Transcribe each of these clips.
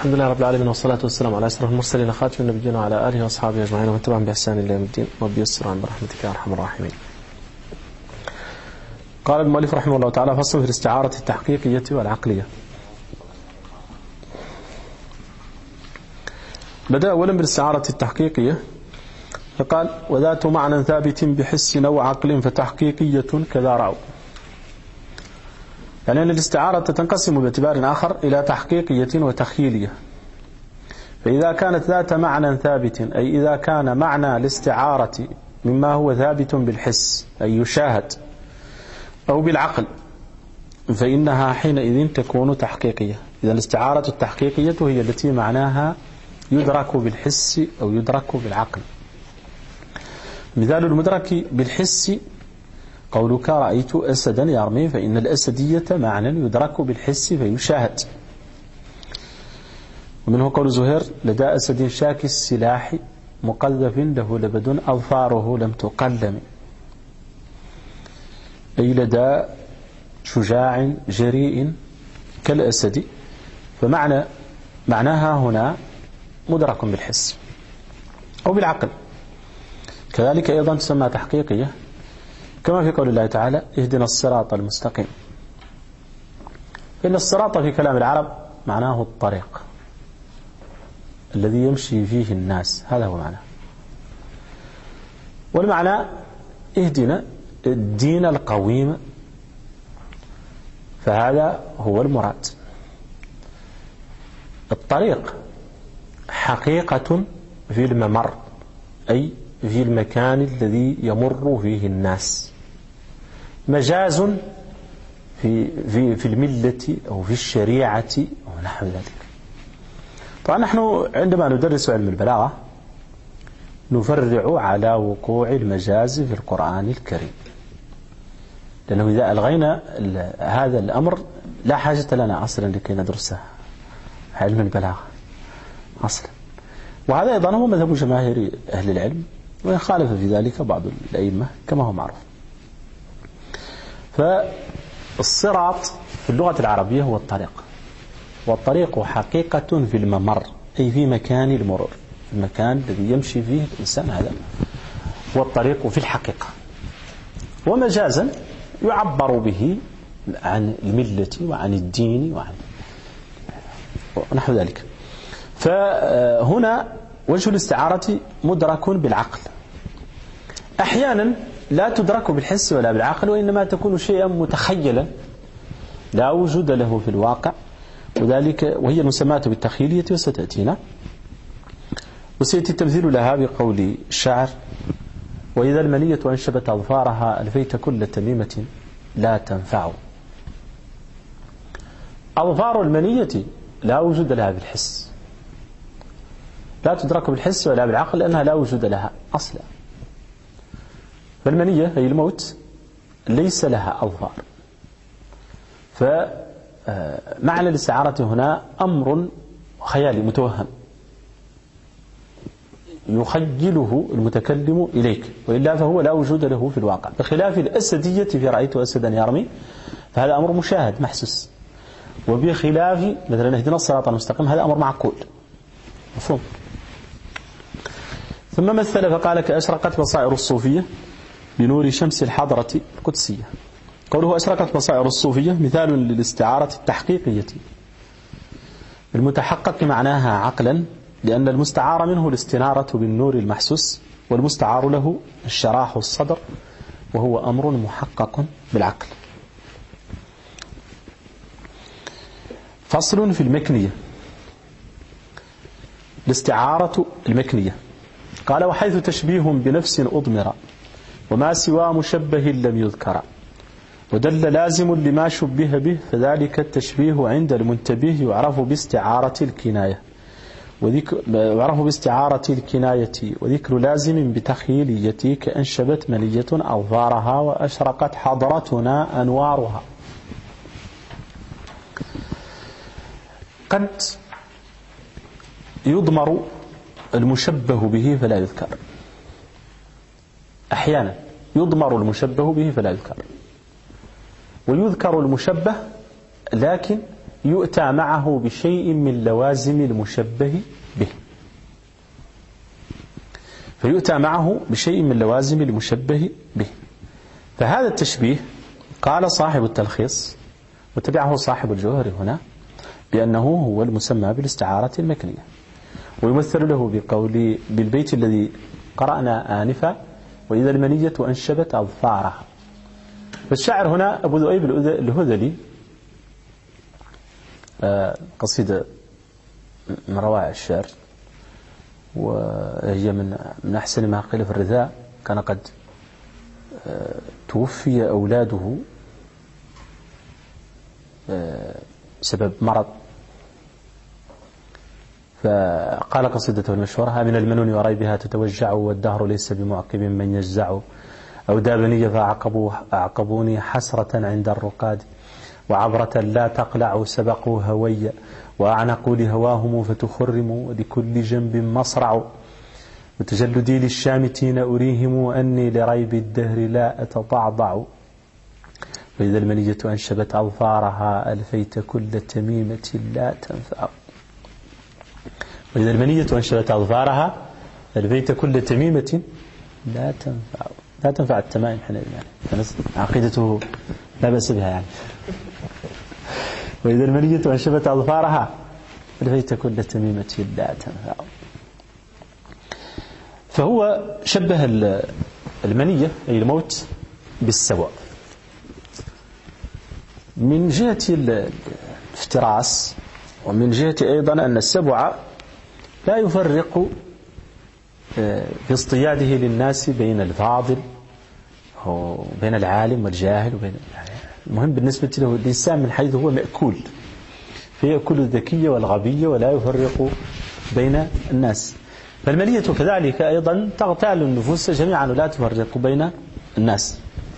الحمد لله رب العالمين، والصلاة والسلام على أشرف المرسلين خاتم النبيين وعلى آله وأصحابه أجمعين ومن تبعهم بإحسان إلى يوم الدين. رب يسر عن برحمتك يا أرحم الراحمين. قال المؤلف رحمه الله تعالى: فصل في الاستعارة التحقيقية والعقلية. بدأ أولا بالاستعارة التحقيقية فقال: وذات معنى ثابت بحس أو عقل فتحقيقية كذا رأوا. يعني أن الاستعارة تنقسم باعتبار آخر إلى تحقيقية وتخيلية. فإذا كانت ذات معنى ثابت، أي إذا كان معنى الاستعارة مما هو ثابت بالحس أي يشاهد أو بالعقل، فإنها حينئذ تكون تحقيقية. إذا الاستعارة التحقيقية هي التي معناها يدرك بالحس أو يدرك بالعقل. مثال المدرك بالحس قولك: رأيت أسدا يرمي، فإن الأسدية معنى يدرك بالحس فيشاهد. ومنه قول زهير: لدى أسد شاك السلاح مقذف له لبد أظفاره لم تقلم، أي لدى شجاع جريء كالأسد، معناها هنا مدرك بالحس أو بالعقل. كذلك أيضا تسمى تحقيقية، كما في قول الله تعالى: اهدنا الصراط المستقيم. إن الصراط في كلام العرب معناه الطريق الذي يمشي فيه الناس، هذا هو معناه. والمعنى اهدنا الدين القويم، فهذا هو المراد. الطريق حقيقة في الممر، أي في المكان الذي يمر فيه الناس. مجاز في الملة أو في الشريعة أو نحو ذلك. طبعا نحن عندما ندرس علم البلاغة نفرع على وقوع المجاز في القرآن الكريم، لأنه إذا ألغينا هذا الأمر لا حاجة لنا أصلا لكي ندرسه علم البلاغة أصلا. وهذا أيضا هو مذهب جماهير أهل العلم، وإن خالف في ذلك بعض الأئمة كما هو معروف. فالصراط في اللغة العربية هو الطريق، والطريق حقيقة في الممر، أي في مكان المرور، في المكان الذي يمشي فيه الإنسان، هذا هو الطريق في الحقيقة. ومجازا يعبر به عن الملة وعن الدين وعن نحو ذلك. فهنا وجه الاستعارة مدرك بالعقل. أحيانا لا تدرك بالحس ولا بالعقل، وإنما تكون شيئا متخيلا لا وجود له في الواقع، وهي المسمات بالتخيلية وستأتينا. وسيأتي التمثيل لها بقول الشاعر: وإذا المنية أنشبت أظفارها ألفيت كل تميمة لا تنفع. أظفار المنية لا وجود لها بالحس، لا تدرك بالحس ولا بالعقل، لأنها لا وجود لها أصلا. فالمنية هي الموت ليس لها أظفار. فمعنى الاستعارة هنا أمر خيالي متوهم يخيله المتكلم إليك، وإلا فهو لا وجود له في الواقع، بخلاف الأسدية في رأيت أسدا يرمي، فهذا أمر مشاهد محسوس. وبخلاف مثلا اهدنا الصراط المستقيم، هذا أمر معقول مفهوم. ثم مثل فقال: كأشرقت بصائر الصوفية بنور شمس الحضرة القدسية. قوله أشرقت بصائر الصوفية مثال للاستعارة التحقيقية. المتحقق معناها عقلا، لأن المستعار منه الاستنارة بالنور المحسوس، والمستعار له الشراح الصدر، وهو أمر محقق بالعقل. فصل في المكنية. الاستعارة المكنية. قال: وحيث تشبيه بنفس أضمر وما سوى مشبه لم يذكر، ودل لازم لما شبه به، فذلك التشبيه عند المنتبه يعرف باستعارة الكناية، وذكر لازم بتخيلية، كأنشبت منية أظفارها وأشرقت حضرتنا أنوارها. قد يضمر المشبه به فلا يذكر، أحيانا يضمر المشبه به فلا يذكر، ويذكر المشبه لكن يؤتى معه بشيء من لوازم المشبه به. فيؤتى معه بشيء من لوازم المشبه به. فهذا التشبيه قال صاحب التلخيص وتبعه صاحب الجوهر هنا بأنه هو المسمى بالاستعارة المكنية، ويمثل له بالبيت الذي قرأنا آنفا: وإذا المنية أنشبت أظفارها. فالشاعر هنا أبو ذؤيب الهذلي، قصيدة من روائع الشعر، وهي من أحسن ما قيل في الرثاء. كان قد توفي أولاده سبب مرض، فقال قصيدته المشهورة: من المنون وريبها تتوجع، والدهر ليس بمعقب من يجزع، أو دابني فأعقبوني حسرة عند الرقاد، وعبرة لا تقلع سبقوا هويا، وأعنقوا لهواهم فتخرم، ولكل جنب مصرع، وتجلدي للشامتين أريهم أني لريب الدهر لا أتضعضع، وإذا المنية أنشبت أظفارها ألفيت كل تميمة لا تنفع. وإذا المنية أنشبت أظفارها ألفيت كل تميمة لا تنفع. لا تنفع التمائم حينئذ، يعني عقيدته لا بأس بها يعني. وإذا المنية أنشبت أظفارها ألفيت كل تميمة لا تنفع. فهو شبه المنية أي الموت بالسبع من جهة الافتراس، ومن جهة أيضا أن السبع لا يفرق في اصطياده للناس بين الفاضل وبين العالم والجاهل، المهم بالنسبة له الإنسان من حيث هو مأكول، فيأكل الذكية والغبية ولا يفرق بين الناس. فالمنية كذلك أيضا تغتال النفوس جميعا ولا تفرق بين الناس.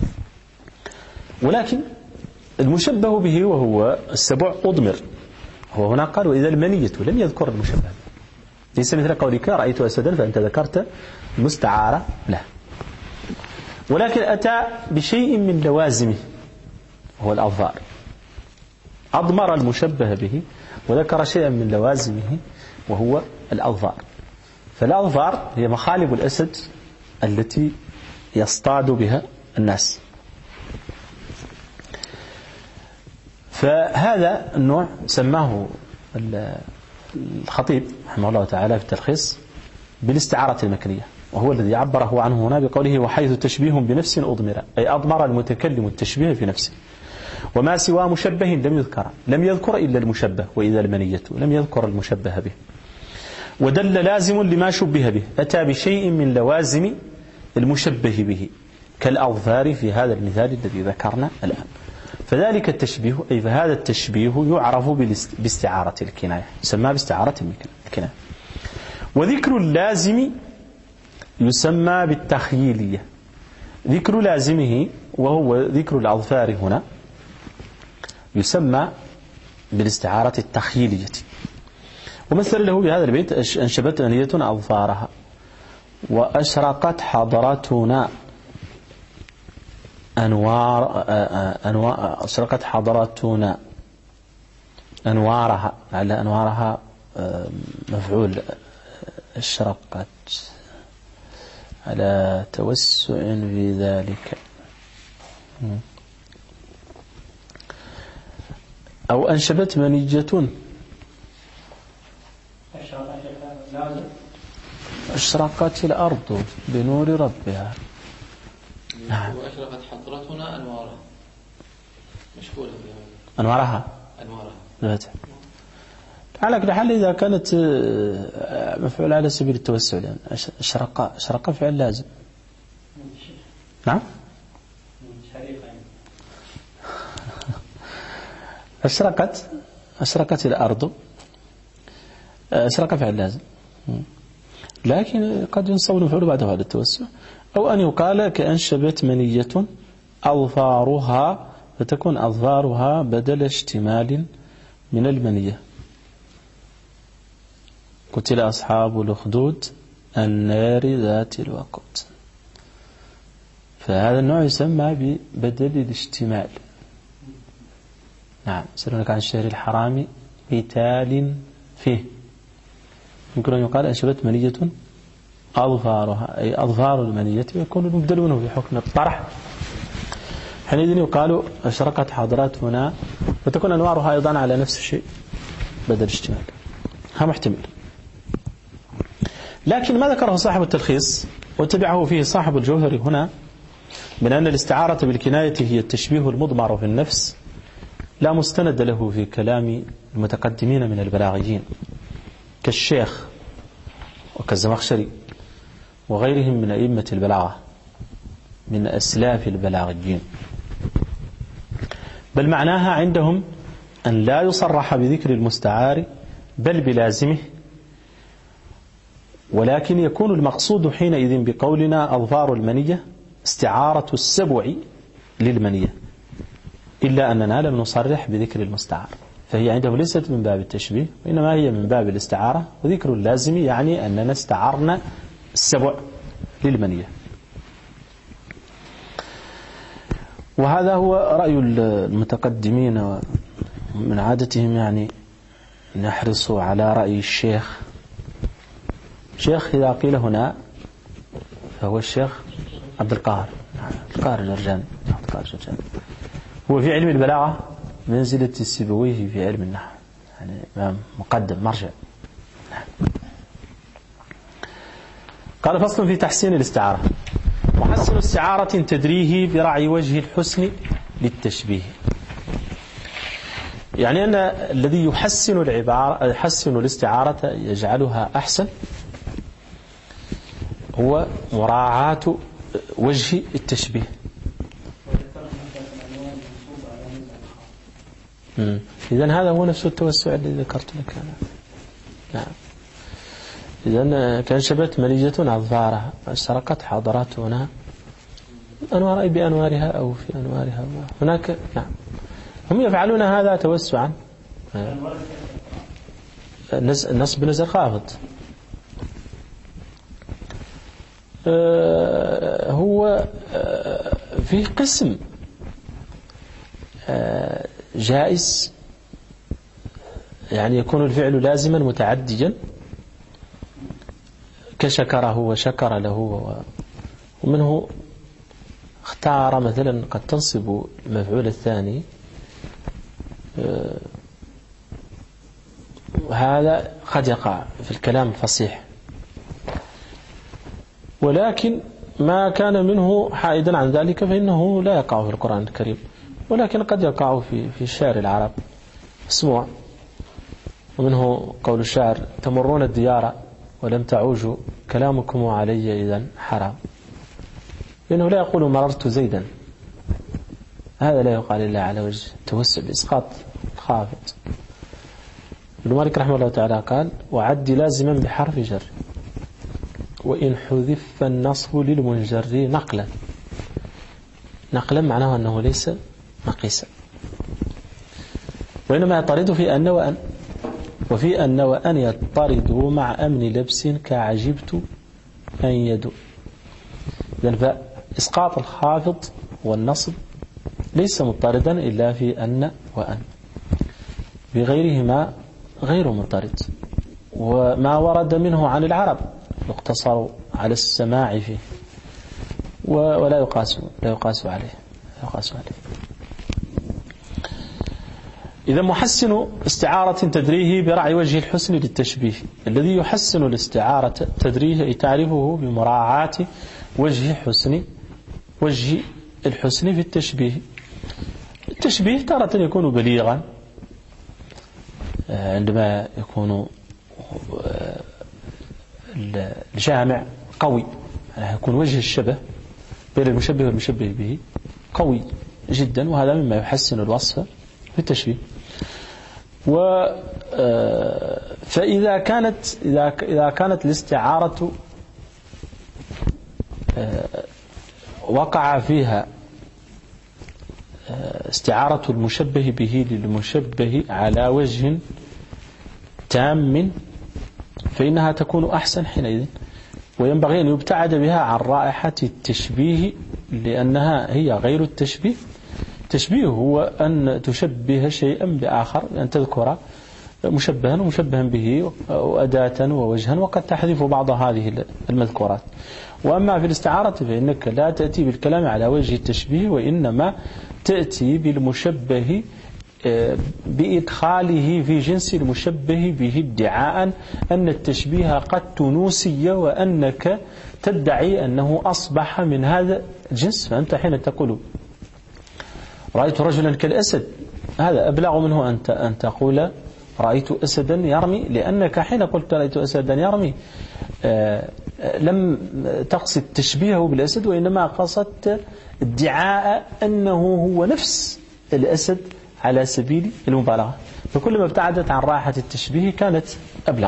ولكن المشبه به وهو السبع أضمر، هو هنا قال: وإذا المنية، لم يذكر المشبه، ليس مثل قولك رأيت أسدا فأنت ذكرت مستعارة له، ولكن أتى بشيء من لوازمه هو الأظفار، أضمر المشبه به وذكر شيئا من لوازمه وهو الأظفار. فالأظفار هي مخالب الأسد التي يصطاد بها الناس. فهذا النوع سماه الخطيب رحمه الله تعالى في التلخيص بالاستعارة المكنية، وهو الذي عبره عنه هنا بقوله: وحيث تشبيه بنفس أضمر، أي أضمر المتكلم التشبيه في نفسه، وما سوى مشبه لم يذكر إلا المشبه. وإذا المنية لم يذكر المشبه به، ودل لازم لما شبه به، أتى بشيء من لوازم المشبه به كالأظفار في هذا المثال الذي ذكرنا الآن. فذلك التشبيه، أي فهذا التشبيه يعرف باستعارة الكناية، يسمى باستعارة الكناية. وذكر اللازم يسمى بالتخييلية. ذكر لازمه وهو ذكر الأظفار هنا يسمى بالاستعارة التخييلية. ومثل له بهذا البيت: أنشبت أنية أظفارها، وأشرقت حضرتنا أشرقت حضرتنا أنوارها، لعل أنوارها مفعول أشرقت على توسع في ذلك، أو أنشبت منية أشرقت الأرض بنور ربها. نعم. وأشرقت حضرتنا أنوارها، مشكولة أنوارها على كل حال إذا كانت مفعول على سبيل التوسع، لأن أشرق فعل لازم. نعم. أشرقت الأرض، أشرق فعل لازم، لكن قد ينصب المفعول بعده على التوسع، أو أن يقال كأنشبت منية أظفارها، فتكون أظفارها بدل اشتمال من المنية. قتل أصحاب الأخدود النار ذات الوقود. فهذا النوع يسمى ببدل الاشتمال، نعم. يسألونك عن الشهر الحرام قتال فيه. يمكن أن يقال أنشبت منية أظفارها، أي أظفار المنية، ويكون المبدل منه في حكم الطرح. حينئذ يقال أشرقت حضرات هنا، وتكون أنوارها أيضا على نفس الشيء بدل اشتمال. ها محتمل. لكن ما ذكره صاحب التلخيص وتبعه فيه صاحب الجوهر هنا من أن الاستعارة بالكناية هي التشبيه المضمر في النفس لا مستند له في كلام المتقدمين من البلاغيين كالشيخ وكالزمخشري وغيرهم من أئمة البلاغة من أسلاف البلاغيين، بل معناها عندهم أن لا يصرح بذكر المستعار بل بلازمه، ولكن يكون المقصود حينئذ بقولنا أظفار المنية استعارة السبع للمنية، إلا أننا لم نصرح بذكر المستعار، فهي عندهم ليست من باب التشبيه وإنما هي من باب الاستعارة، وذكر اللازم يعني أننا استعرنا السبع للمنية. وهذا هو رأي المتقدمين، من عادتهم يعني نحرصوا على رأي الشيخ. الشيخ إذا قيل هنا فهو الشيخ عبد القاهر الجرجاني. هو في علم البلاغة منزلة السيبويه في علم النحو، يعني إمام مقدم مرجع. قال فصل في تحسين الاستعارة. محسن استعارة تدريه برعي وجه الحسن للتشبيه، يعني أن الذي يحسن العبارة يحسن الاستعارة يجعلها أحسن هو مراعاة وجه التشبيه. إذن هذا هو نفس التوسع الذي ذكرت لك أنا. نعم. إذن كان شبت منية أظفارها سرقت حضرات هنا أنوار بأنوارها أو في أنوارها هناك. نعم. هم يفعلون هذا توسعا، نصب نزل خافض. هو في قسم جائز، يعني يكون الفعل لازما متعديا كشكره وشكر له، ومنه اختار مثلا قد تنصب المفعول الثاني، هذا قد يقع في الكلام الفصيح، ولكن ما كان منه حائدا عن ذلك فإنه لا يقع في القرآن الكريم، ولكن قد يقع في الشعر العرب مسموع. ومنه قول الشاعر تمرون الديار ولم تعوجوا كلامكم علي إذن حرام، لأنه لا يقول مررت زيدا، هذا لا يقال إلا على وجه التوسع بإسقاط خافض. ابن مالك رحمه الله تعالى قال وعد لازما بحرف جر وإن حذف النصب للمنجر نقلا معناه أنه ليس مقيسا، وإنما يطرد في أن وأن، وفي أن وأن يطرد مع أمن لبس كعجبت أن يدو. إذن فإسقاط الخافض والنصب ليس مطردا إلا في أن وأن، بغيرهما غير مطرد. وما ورد منه عن العرب يقتصر على السماع فيه ولا يقاس عليه. إذا محسن استعارة تدريه برعي وجه الحسن للتشبيه. الذي يحسن الاستعارة تدريه أي تعرفه بمراعاة وجه الحسن في التشبيه. التشبيه تارة يكون بليغا عندما يكون الجامع قوي، يعني يكون وجه الشبه بين المشبه والمشبه به قوي جدا، وهذا مما يحسن الوصف في التشبيه. فإذا كانت الاستعارة وقع فيها استعارة المشبه به للمشبه على وجه تام فإنها تكون أحسن حينئذ، وينبغي أن يبتعد بها عن رائحة التشبيه لأنها هي غير التشبيه التشبيه هو أن تشبه شيئا بآخر، أن تذكر مشبها ومشبها به وأداة ووجها، وقد تحذف بعض هذه المذكورات. وأما في الاستعارة فإنك لا تأتي بالكلام على وجه التشبيه، وإنما تأتي بالمشبه بإدخاله في جنس المشبه به ادعاء أن التشبيه قد تنوسي، وأنك تدعي أنه أصبح من هذا الجنس. فأنت حين تقول رأيت رجلا كالأسد، هذا أبلغ منه أن تقول رأيت أسدا يرمي، لأنك حين قلت رأيت أسدا يرمي لم تقصد تشبيهه بالأسد، وإنما قصدت ادعاء أنه هو نفس الأسد على سبيل المبالغة. فكلما ابتعدت عن راحة التشبيه كانت أبلغ.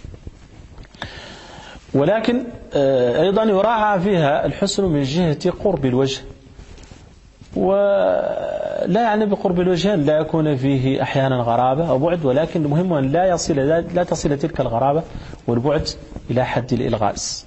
ولكن أيضا يراعى فيها الحسن من جهة قرب الوجه، ولا يعني بقرب الوجه لا يكون فيه أحيانا غرابة أو بعد، ولكن المهم أن لا تصل تلك الغرابة والبعد إلى حد الإلغاز.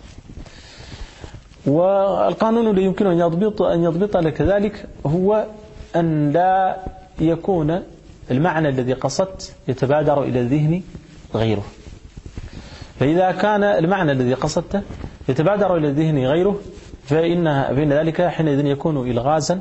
والقانون الذي يمكن أن يضبط لك ذلك هو أن لا يكون المعنى الذي قصدت يتبادر إلى الذهن غيره. فإذا كان المعنى الذي قصدته يتبادر إلى الذهن غيره فإن ذلك حينئذ يكون إلغازا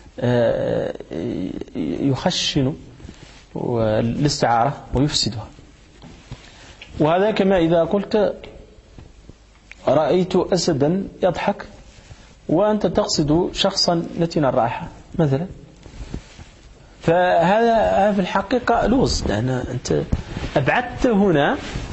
يخشن الاستعارة ويفسدها. وهذا كما إذا قلت رأيت أسدا يضحك وأنت تقصد شخصا نتن الرائحة مثلا، فهذا في الحقيقة لوز، لأن أنت أبعدت هنا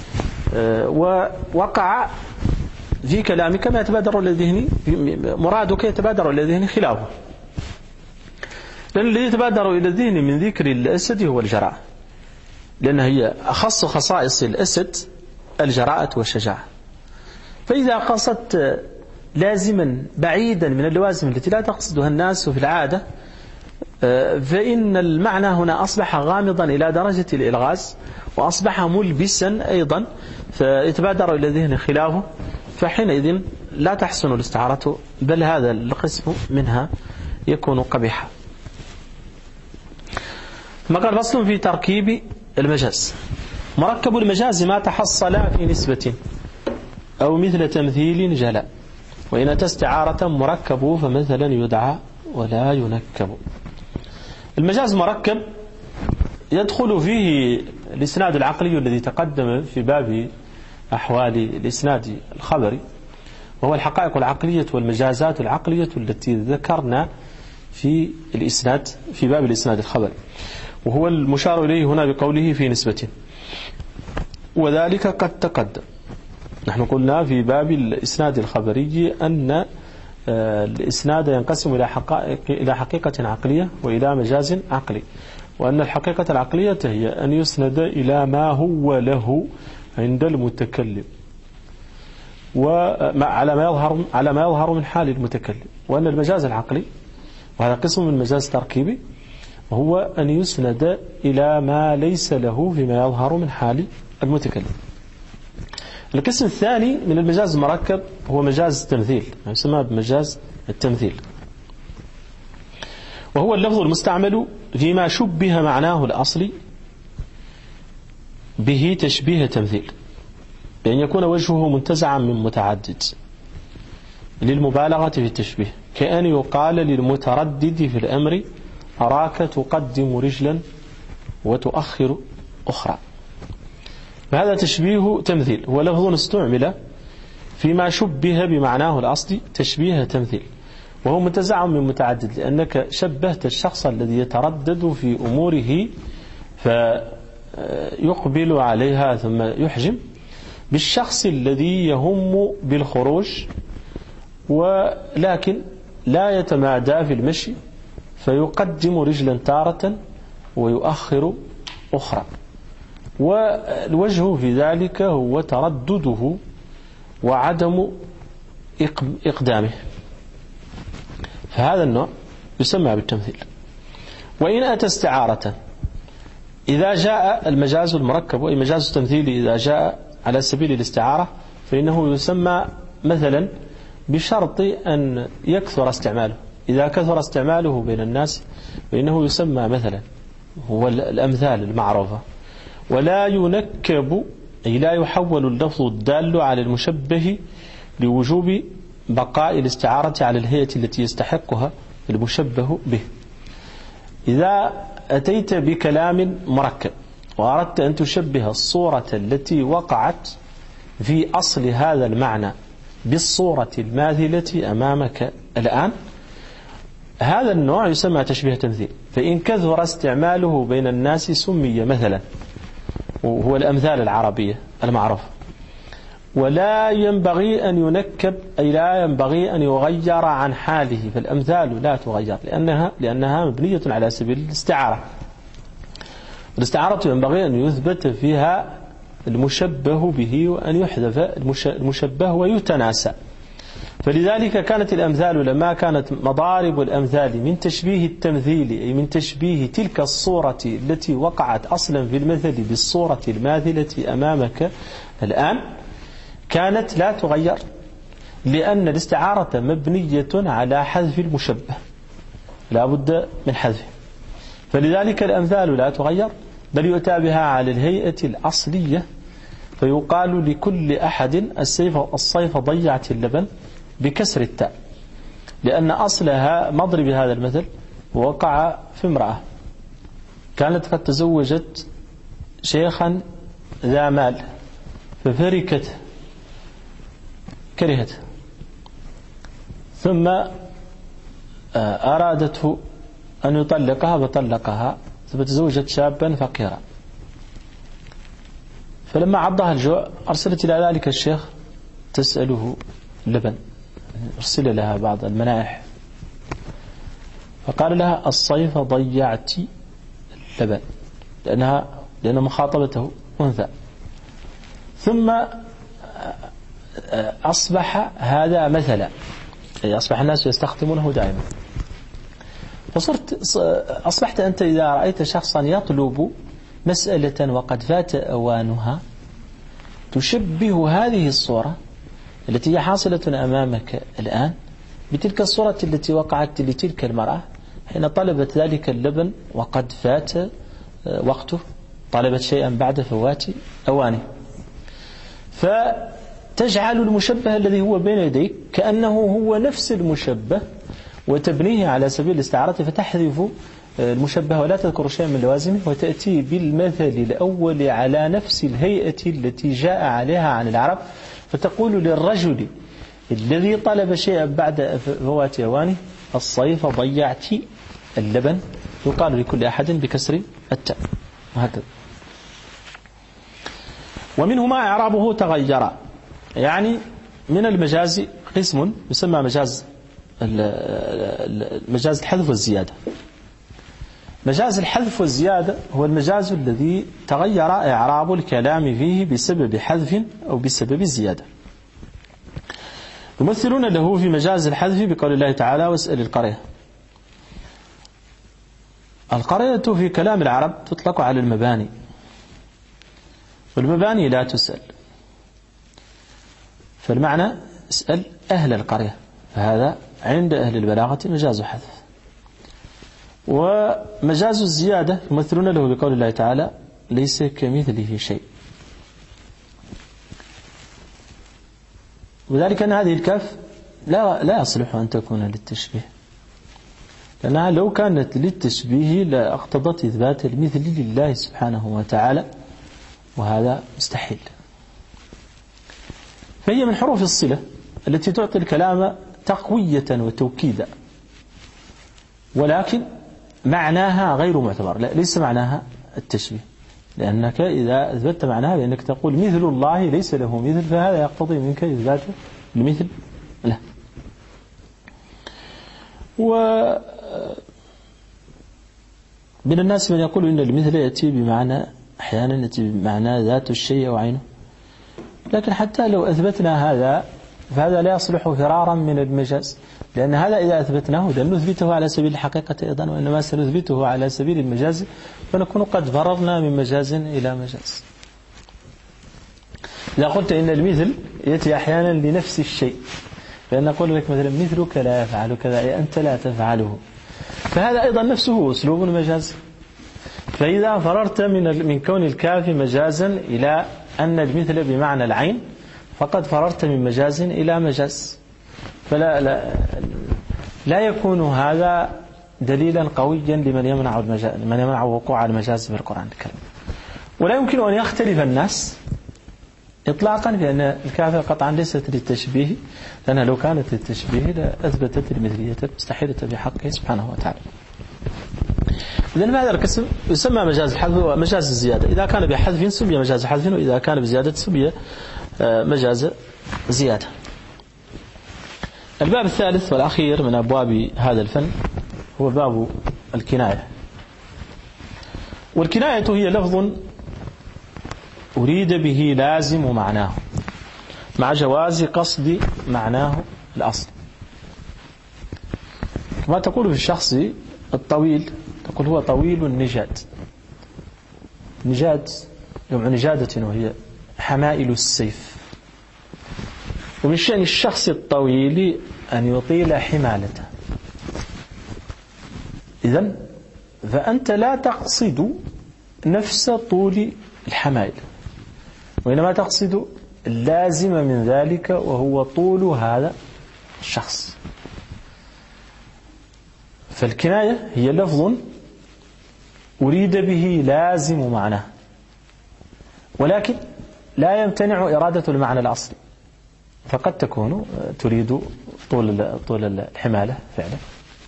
ووقع في كلامك ما يتبادر إلى الذهن، مرادك يتبادر إلى الذهن خلافه، لأن الذي يتبادر إلى الذهن من ذكر الأسد هو الجراءة، لأن هي أخص خصائص الأسد الجراءة والشجاعة. فإذا قصدت لازما بعيدا من اللوازم التي لا تقصدها الناس في العادة، فإن المعنى هنا أصبح غامضا إلى درجة الإلغاز، وأصبح ملبسا أيضا فيتبادر إلى الذهن خلافه، فحينئذ لا تحسن الاستعارة، بل هذا القسم منها يكون قبيحا. ثم قال فصل في تركيب المجاز. مركب المجاز ما تحصل في نسبة أو مثل تمثيل جلاء، وإن أتى استعارة مركب فمثلا يدعى ولا ينكب. المجاز مركب يدخل فيه الإسناد العقلي الذي تقدم في باب أحوال الإسناد الخبري، وهو الحقائق العقلية والمجازات العقلية التي ذكرنا في الإسناد في باب الإسناد الخبري، وهو المشار إليه هنا بقوله في نسبة، وذلك قد تقدم. نحن قلنا في باب الإسناد الخبري أن الإسناد ينقسم إلى حقيقة عقلية وإلى مجاز عقلي، وأن الحقيقة العقلية هي أن يسند إلى ما هو له عند المتكلم وعلى ما يظهر من حال المتكلم، وأن المجاز العقلي وهذا قسم من المجاز التركيبي هو أن يسند إلى ما ليس له فيما يظهر من حال المتكلم. القسم الثاني من المجاز المركب هو مجاز التمثيل، يسمى بمجاز التمثيل، وهو اللفظ المستعمل فيما شبه معناه الأصلي به تشبيه تمثيل، بأن يكون وجهه منتزعا من متعدد للمبالغة في التشبيه، كأن يقال للمتردد في الأمر أراك تقدم رجلا وتؤخر أخرى. فهذا تشبيه تمثيل، هو لفظ استعمل فيما شبه بمعناه الأصلي تشبيه تمثيل، وهو منتزع من متعدد، لأنك شبهت الشخص الذي يتردد في أموره فيقبل عليها ثم يحجم بالشخص الذي يهم بالخروج ولكن لا يتمادى في المشي فيقدم رجلا تارة ويؤخر أخرى، والوجه في ذلك هو تردده وعدم إقدامه. فهذا النوع يسمى بالتمثيل. وإن أتى استعارة، إذا جاء المجاز المركب أي مجاز التمثيل إذا جاء على سبيل الاستعارة فإنه يسمى مثلا بشرط أن يكثر استعماله، إذا كثر استعماله بين الناس فإنه يسمى مثلا، هو الأمثال المعروفة. ولا ينكب أي لا يحول اللفظ الدال على المشبه لوجوب بقاء الاستعارة على الهيئة التي يستحقها المشبه به. إذا أتيت بكلام مركب وأردت أن تشبه الصورة التي وقعت في أصل هذا المعنى بالصورة الماثلة أمامك الآن، هذا النوع يسمى تشبيه تمثيل. فإن كثر استعماله بين الناس سمي مثلا، وهو الأمثال العربية المعروفة. ولا ينبغي أن ينكب أي لا ينبغي أن يغير عن حاله، فالأمثال لا تغير لأنها مبنية على سبيل الاستعارة. الاستعارة ينبغي أن يثبت فيها المشبه به وأن يحذف المشبه ويتناسى. فلذلك كانت الأمثال لما كانت مضارب الأمثال من تشبيه التمثيل أي من تشبيه تلك الصورة التي وقعت أصلا في المثل بالصورة الماثلة أمامك الآن، كانت لا تغير، لأن الاستعارة مبنية على حذف المشبه، لا بد من حذفه. فلذلك الأمثال لا تغير، بل يؤتى بها على الهيئة الأصلية. فيقال لكل أحد الصيف ضيعت اللبن بكسر التاء، لأن أصلها مضرب هذا المثل وقع في امرأة كانت قد تزوجت شيخا ذا مال ففركته كرهته، ثم أرادته أن يطلقها فطلقها، ثم تزوجت شابا فقيرا. فلما عضها الجوع أرسلت إلى ذلك الشيخ تسأله اللبن، أرسل لها بعض المنائح، فقال لها الصيف ضيعت اللبن، لأن مخاطبته أنثى. ثم أصبح هذا مثلا، أي أصبح الناس يستخدمونه دائما. أصبحت أنت إذا رأيت شخصا يطلب مسألة وقد فات أوانها تشبه هذه الصورة التي هي حاصلة أمامك الآن بتلك الصورة التي وقعت لتلك المرأة حين طلبت ذلك اللبن وقد فات وقته، طلبت شيئا بعد فوات أوانه، فتجعل المشبه الذي هو بين يديك كأنه هو نفس المشبه وتبنيه على سبيل الاستعارة، فتحذف المشبه ولا تذكر شيئا من لوازمه، وتأتي بالمثل الأول على نفس الهيئة التي جاء عليها عن العرب، فتقول للرجل الذي طلب شيئا بعد فوات أوانه الصيف ضيعت اللبن، يقال لكل أحد بكسر التاء، وهكذا. ومنه ما إعرابه تغير، يعني من المجاز قسم يسمى مجاز الحذف والزيادة. مجاز الحذف والزيادة هو المجاز الذي تغير إعراب الكلام فيه بسبب حذف أو بسبب زيادة. يمثلون له في مجاز الحذف بقول الله تعالى واسأل القرية. القرية في كلام العرب تطلق على المباني، والمباني لا تسأل، فالمعنى اسأل أهل القرية، فهذا عند أهل البلاغة مجاز حذف. ومجاز الزيادة يمثلون له بقول الله تعالى ليس كمثله شيء، وذلك أن هذه الكاف لا يصلح أن تكون للتشبيه، لأنها لو كانت للتشبيه لاقتضت إثبات المثل لله سبحانه وتعالى، وهذا مستحيل. فهي من حروف الصلة التي تعطي الكلام تقوية وتوكيدا، ولكن معناها غير معتبر، ليس معناها التشبيه، لأنك إذا أثبت معناها بأنك تقول مثل الله ليس له مثل، فهذا يقتضي منك إثبات المثل له. ومن الناس من يقول إن المثل يأتي بمعنى أحيانا يأتي بمعنى ذات الشيء أو عينه، لكن حتى لو أثبتنا هذا فهذا لا يصلح فرارا من المجاز، لأن هذا إذا أثبتناه لن نثبته على سبيل الحقيقة أيضا، وإنما سنثبته على سبيل المجاز، فنكون قد فررنا من مجاز إلى مجاز. إذا قلت إن المثل يأتي أحيانا لنفس الشيء، كأن أقول لك مثلا مثلك لا يفعل كذا، أي أنت لا تفعله، فهذا أيضا نفسه أسلوب مجازي. فإذا فررت من كون الكاف مجازا إلى أن المثل بمعنى العين، فقد فررت من مجاز إلى مجاز. فلا لا يكون هذا دليلا قويا لمن يمنع وقوع المجاز في القرآن الكريم. ولا يمكن أن يختلف الناس إطلاقا بأن الكاف قطعا ليست للتشبيه، لأنها لو كانت للتشبيه لأثبتت المثلية المستحيلة بحقه سبحانه وتعالى. إذن هذا القسم يسمى مجاز الحذف ومجاز الزيادة. إذا كان بحذف سمي مجاز حذف، وإذا كان بزيادة سمي مجاز زيادة. الباب الثالث والأخير من أبواب هذا الفن هو باب الكناية. والكناية هي لفظ أريد به لازم معناه مع جواز قصد معناه الأصل. كما تقول في الشخص الطويل، تقول هو طويل النجاد. نجاد جمع نجادة، وهي حمائل السيف. ومن شأن الشخص الطويل أن يطيل حمالته. إذن فأنت لا تقصد نفس طول الحمائل، وإنما تقصد اللازم من ذلك وهو طول هذا الشخص. فالكناية هي لفظ أريد به لازم معناه، ولكن لا يمتنع إرادة المعنى الأصلي، فقد تكون تريد طول الحمالة فعلا.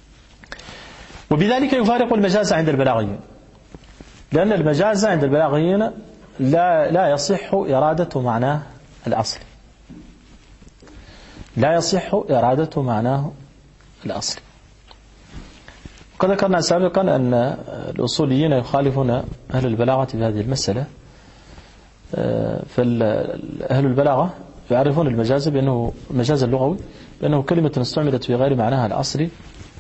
وبذلك يفارق المجاز عند البلاغيين، لأن المجاز عند البلاغيين لا يصح إرادة معناه الأصلي، لا يصح إرادة معناه الأصلي. قد ذكرنا سابقا أن الأصوليين يخالفون أهل البلاغة في هذه المسألة. فأهل البلاغة يعرفون المجاز بأنه المجاز اللغوي بأنه كلمة استعملت في غير معناها الأصلي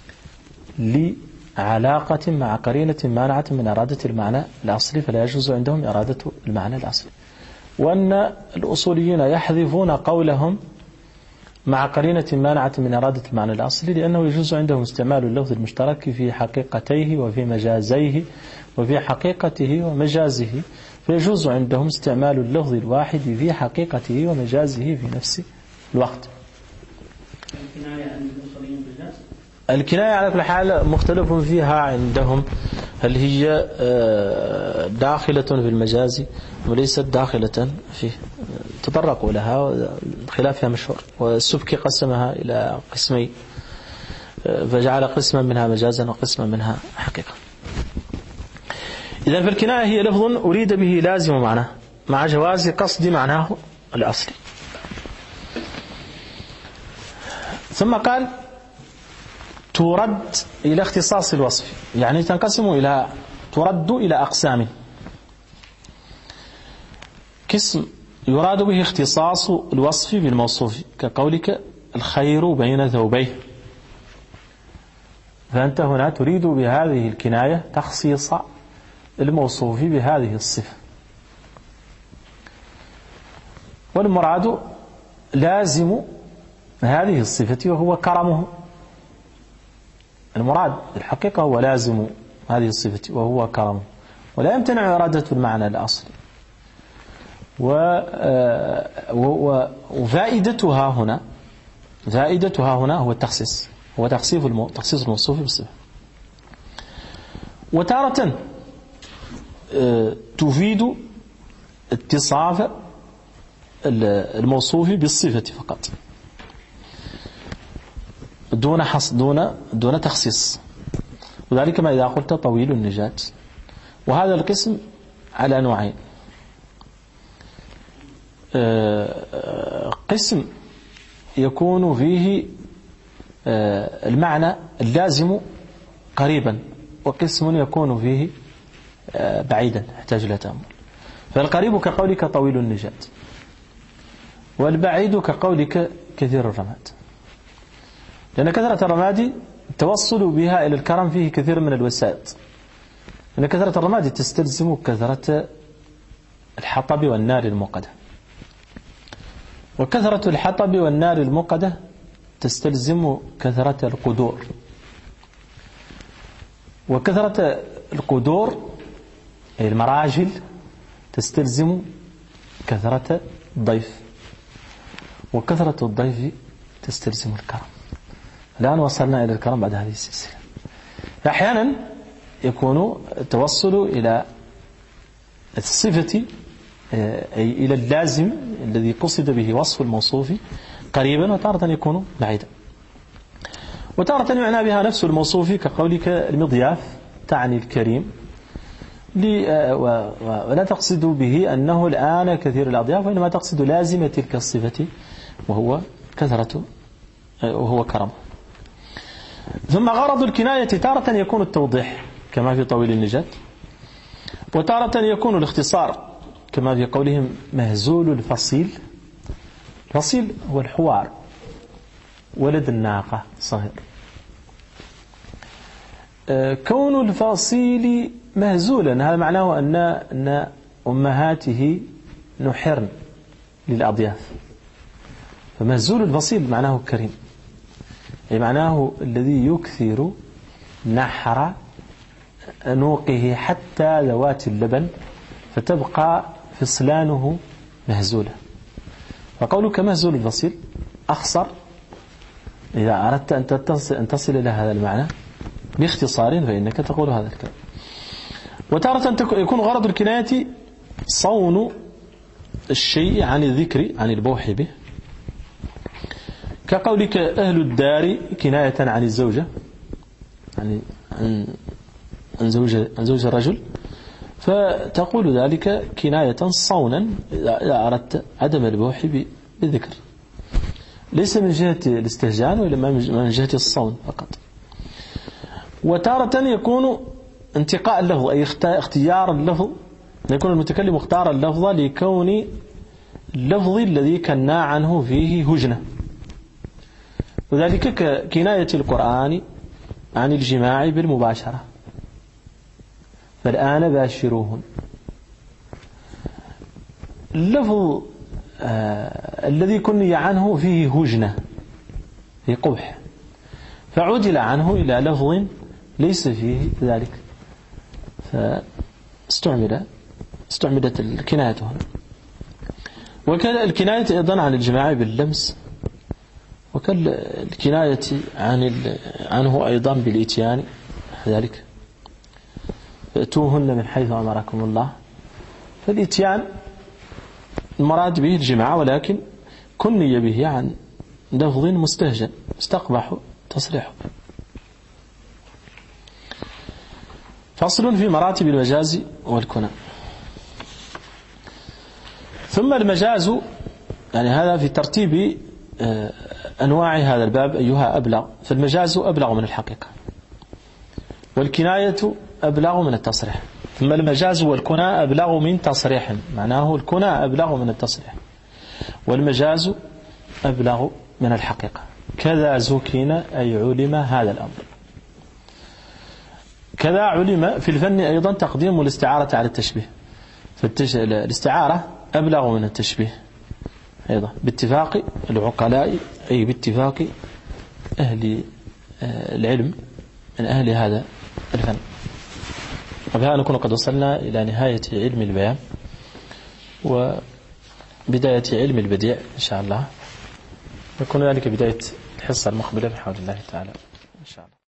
لعلاقة مع قرينة مانعة من إرادة المعنى الأصلي، فلا يجوز عندهم إرادة المعنى الأصلي. وأن الأصوليين يحذفون قولهم مع قرينة مانعة من إرادة المعنى الأصلي، لأنه يجوز عندهم استعمال اللفظ المشترك في حقيقتيه وفي مجازيه وفي حقيقته ومجازه، فيجوز عندهم استعمال اللفظ الواحد في حقيقته ومجازه في نفس الوقت. الكناية على كل حال مختلف فيها عندهم، هل هي داخلة في المجاز وليست داخلة فيه، تطرقوا لها، الخلاف فيها مشهور. والسبكي قسمها إلى قسمين، فجعل قسما منها مجازا وقسما منها حقيقة. إذن فالكناية هي لفظ أريد به لازم معناه مع جواز قصد معناه الأصلي. ثم قال ترد إلى اختصاص الوصف، يعني ترد إلى أقسام. قسم يراد به اختصاص الوصف بالموصوف، كقولك الخير بين ثوبيه، فأنت هنا تريد بهذه الكناية تخصيص الموصوف بهذه الصفة. والمراد لازم هذه الصفة وهو كرمه. المراد الحقيقة هو لازم هذه الصفة وهو كرمه، ولا يمتنع إرادة المعنى الأصلي. وفائدتها هنا هو التخصيص، هو تخصيص الموصوف بالصفة. وتارة تفيد اتصاف الموصوف بالصفة فقط دون تخصيص، وذلك ما إذا قلت طويل النجاة. وهذا القسم على نوعين: قسم يكون فيه المعنى اللازم قريبا، وقسم يكون فيه بعيدا يحتاج إلى تأمل. فالقريب كقولك طويل النجاة، والبعيد كقولك كثير الرماد، لأن كثرة الرماد التوصل بها إلى الكرم فيه كثير من الوسائط، لأن كثرة الرماد تستلزم كثرة الحطب والنار الموقدة، وكثرة الحطب والنار الموقدة تستلزم كثرة القدور، وكثرة القدور أي المراجل تستلزم كثرة الضيف، وكثرة الضيف تستلزم الكرم. الآن وصلنا إلى الكرم بعد هذه السلسلة. أحيانا يكون التوصل إلى الصفة أي إلى اللازم الذي قصد به وصف الموصوف قريبا، وتارة يكون بعيدا، وتارة يعنى بها نفس الموصوف كقولك المضياف تعني الكريم، ولا تقصد به أنه الآن كثير الأضياف، وإنما تقصد لازم تلك الصفة وهو كثرة وهو كرم. ثم غرض الكناية تارة يكون التوضيح كما في طويل النجاة، وتارة يكون الاختصار كما في قولهم مهزول الفصيل. الفصيل هو الحوار، ولد الناقة صغير. كون الفصيل مهزولا هذا معناه أن أمهاته نحرن للأضياف، فمهزول الفصيل معناه كريم، أي معناه الذي يكثر نحر نوقه حتى ذوات اللبن فتبقى فصلانه مهزولة. فقولك مهزول الفصيل أخصر إذا أردت أن تصل إلى هذا المعنى باختصار فإنك تقول هذا الكلام. وتارة يكون غرض الكناية صون الشيء عن الذكر عن البوح به، كقولك أهل الدار كناية عن الزوجة، يعني عن زوج الرجل، فتقول ذلك كناية صونا إذا أردت عدم البوح بالذكر، ليس من جهة الاستهجان وإنما من جهة الصون فقط. وتارة يكون انتقاء اللفظ أي اختيار اللفظ، يكون المتكلم اختار اللفظ لكون اللفظ الذي كنا عنه فيه هجنة، وذلك ككناية القرآن عن الجماع بالمباشرة، فالآن باشروهن. اللفظ الذي كني عنه فيه هجنة في قبح، فعدل عنه إلى لفظ ليس فيه ذلك، استعملت الكناية هنا. وكالكناية أيضا عن الجماع باللمس، وكالكناية عنه أيضا بالإتيان ذلك فأتوهن من حيث أمركم الله. فالإتيان المراد به الجماع، ولكن كني به عن لفظ مستهجن استقبح تصريحه. فصل في مراتب المجاز والكنى. ثم المجاز، يعني هذا في ترتيب أنواع هذا الباب أيها أبلغ، فالمجاز أبلغ من الحقيقة، والكناية أبلغ من التصريح، ثم المجاز والكنى أبلغ من تصريح، معناه الكنى أبلغ من التصريح، والمجاز أبلغ من الحقيقة. كذا زكين أي علم هذا الأمر. كذا علم في الفن أيضا تقديم الاستعارة على التشبيه، فالاستعارة أبلغ من التشبيه أيضا باتفاق العقلاء، أي باتفاق أهل العلم من أهل هذا الفن. وبهذا نكون قد وصلنا إلى نهاية علم البيان وبداية علم البديع إن شاء الله، يكون ذلك بداية الحصة المقبلة بحول الله تعالى إن شاء الله.